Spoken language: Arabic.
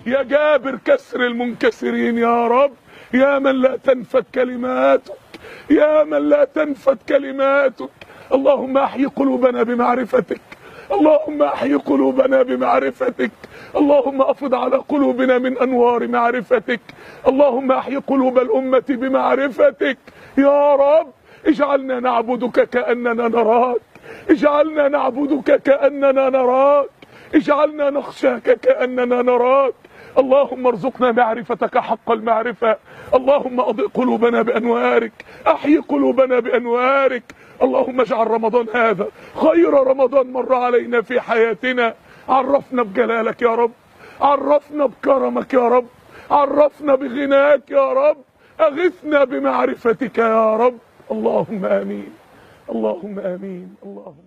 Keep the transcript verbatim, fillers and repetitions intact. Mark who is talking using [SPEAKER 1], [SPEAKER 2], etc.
[SPEAKER 1] يا جابر كسر المنكسرين يا رب، يا من لا تنفد كلماتك، يا من لا تنفد كلماتك. اللهم احي قلوبنا بمعرفتك، اللهم احي قلوبنا بمعرفتك، اللهم افض على قلوبنا من انوار معرفتك، اللهم احي قلوب الامة بمعرفتك يا رب. اجعلنا نعبدك كأننا نراك، اجعلنا نعبدك كأننا نراك، اجعلنا نخشاك كأننا نراك. اللهم ارزقنا معرفتك حق المعرفة، اللهم اضئ قلوبنا بأنوارك، احيي قلوبنا بأنوارك. اللهم اجعل رمضان هذا خير رمضان مر علينا في حياتنا. عرفنا بجلالك يا رب، عرفنا بكرمك يا رب، عرفنا بغناك يا رب، اغثنا بمعرفتك يا رب. اللهم امين، اللهم امين، اللهم